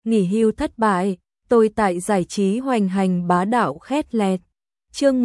nghỉ hưu thất bại, tôi tại giải trí hoành hành bá đạo khét lẹt. Chương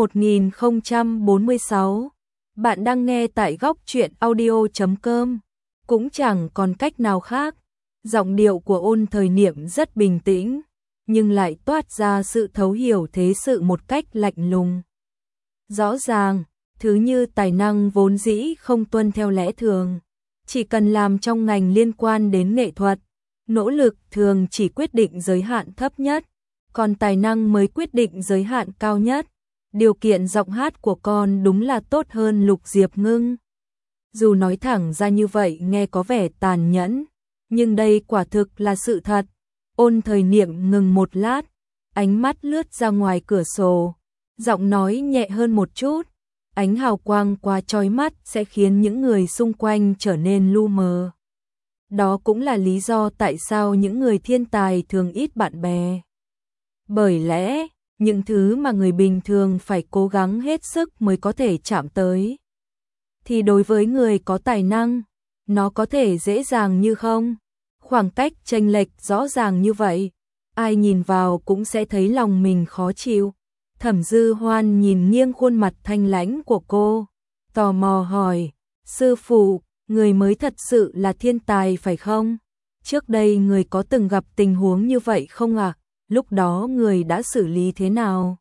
1046. Bạn đang nghe tại góc truyện audio.com. Cũng chẳng còn cách nào khác. Giọng điệu của Ôn Thời Niệm rất bình tĩnh, nhưng lại toát ra sự thấu hiểu thế sự một cách lạnh lùng. Rõ ràng, thứ như tài năng vốn dĩ không tuân theo lẽ thường. Chỉ cần làm trong ngành liên quan đến nghệ thuật, nỗ lực thường chỉ quyết định giới hạn thấp nhất, còn tài năng mới quyết định giới hạn cao nhất. Điều kiện giọng hát của con đúng là tốt hơn Lục Diệp Ngưng. Dù nói thẳng ra như vậy nghe có vẻ tàn nhẫn, nhưng đây quả thực là sự thật. Ôn Thời Niệm ngừng một lát, ánh mắt lướt ra ngoài cửa sổ, giọng nói nhẹ hơn một chút. Ánh hào quang qua chói mắt sẽ khiến những người xung quanh trở nên lu mờ. Đó cũng là lý do tại sao những người thiên tài thường ít bạn bè. Bởi lẽ, những thứ mà người bình thường phải cố gắng hết sức mới có thể chạm tới, thì đối với người có tài năng, nó có thể dễ dàng như không. Khoảng cách chênh lệch rõ ràng như vậy, ai nhìn vào cũng sẽ thấy lòng mình khó chịu. Thẩm Dư Hoan nhìn nghiêng khuôn mặt thanh lãnh của cô, tò mò hỏi, sư phụ, người mới thật sự là thiên tài phải không? Trước đây người có từng gặp tình huống như vậy không ạ? Lúc đó người đã xử lý thế nào?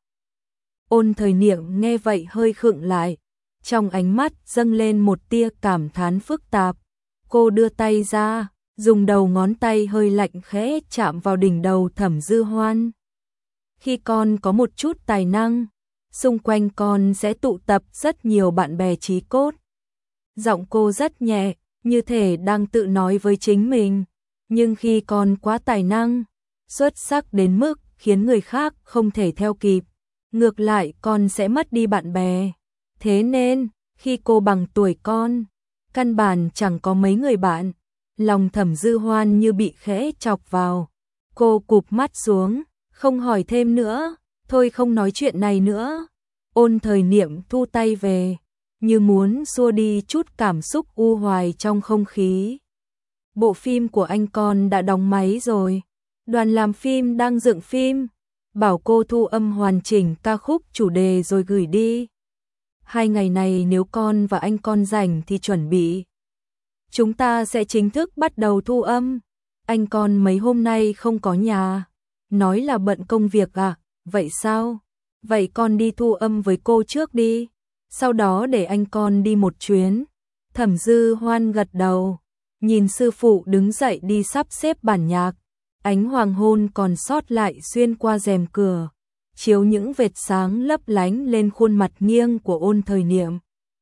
Ôn Thời Niệm nghe vậy hơi khựng lại, trong ánh mắt dâng lên một tia cảm thán phức tạp. Cô đưa tay ra, dùng đầu ngón tay hơi lạnh khẽ chạm vào đỉnh đầu Thẩm Dư Hoan. Khi con có một chút tài năng, xung quanh con sẽ tụ tập rất nhiều bạn bè chí cốt. Giọng cô rất nhẹ, như thể đang tự nói với chính mình. Nhưng khi con quá tài năng, xuất sắc đến mức khiến người khác không thể theo kịp, ngược lại con sẽ mất đi bạn bè. Thế nên, khi cô bằng tuổi con, căn bản chẳng có mấy người bạn. Lòng Thẩm Dư Hoan như bị khẽ chọc vào. Cô cụp mắt xuống, không hỏi thêm nữa, thôi không nói chuyện này nữa. Ôn Thời Niệm thu tay về, như muốn xua đi chút cảm xúc u hoài trong không khí. Bộ phim của anh con đã đóng máy rồi, đoàn làm phim đang dựng phim, bảo cô thu âm hoàn chỉnh ca khúc chủ đề rồi gửi đi. 2 ngày này nếu con và anh con rảnh thì chuẩn bị. Chúng ta sẽ chính thức bắt đầu thu âm. Anh con mấy hôm nay không có nhà. Nói là bận công việc à? Vậy sao? Vậy con đi thu âm với cô trước đi, sau đó để anh con đi một chuyến. Thẩm Dư Hoan gật đầu, nhìn sư phụ đứng dậy đi sắp xếp bản nhạc. Ánh hoàng hôn còn sót lại xuyên qua rèm cửa, chiếu những vệt sáng lấp lánh lên khuôn mặt nghiêng của Ôn Thời Niệm.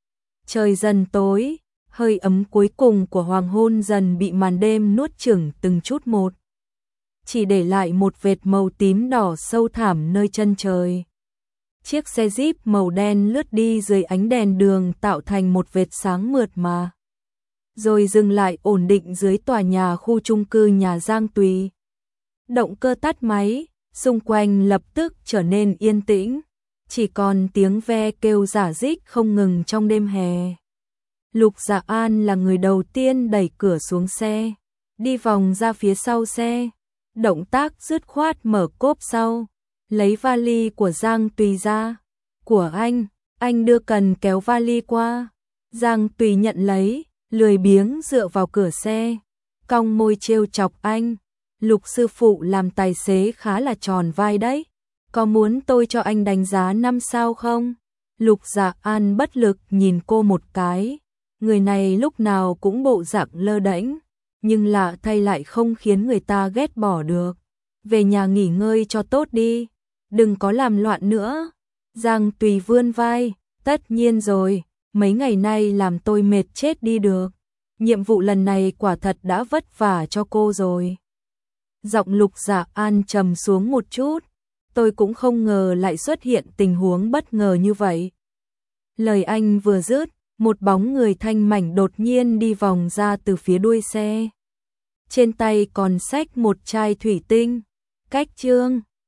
Trời dần tối, hơi ấm cuối cùng của hoàng hôn dần bị màn đêm nuốt chửng từng chút một, chỉ để lại một vệt màu tím đỏ sâu thẳm nơi chân trời. Chiếc xe Jeep màu đen lướt đi dưới ánh đèn đường tạo thành một vệt sáng mượt mà, rồi dừng lại ổn định dưới tòa nhà khu chung cư nhà Giang Tùy. Động cơ tắt máy, xung quanh lập tức trở nên yên tĩnh, chỉ còn tiếng ve kêu rả rích không ngừng trong đêm hè. Lục Dạ An là người đầu tiên đẩy cửa xuống xe, đi vòng ra phía sau xe, động tác dứt khoát mở cốp sau, lấy vali của Giang Tùy ra. Của anh đưa cần kéo vali qua. Giang Tùy nhận lấy, lười biếng dựa vào cửa xe, cong môi trêu chọc anh. Lục sư phụ làm tài xế khá là tròn vai đấy, có muốn tôi cho anh đánh giá 5 sao không? Lục Dạ An bất lực nhìn cô một cái, người này lúc nào cũng bộ dạng lơ đễnh, nhưng lạ thay lại không khiến người ta ghét bỏ được. Về nhà nghỉ ngơi cho tốt đi, đừng có làm loạn nữa. Giang Tùy vươn vai, tất nhiên rồi, mấy ngày nay làm tôi mệt chết đi được. Nhiệm vụ lần này quả thật đã vất vả cho cô rồi. Giọng Lục Dạ An trầm xuống một chút, tôi cũng không ngờ lại xuất hiện tình huống bất ngờ như vậy. Lời anh vừa dứt, một bóng người thanh mảnh đột nhiên đi vòng ra từ phía đuôi xe. Trên tay còn xách một chai thủy tinh. Cách chương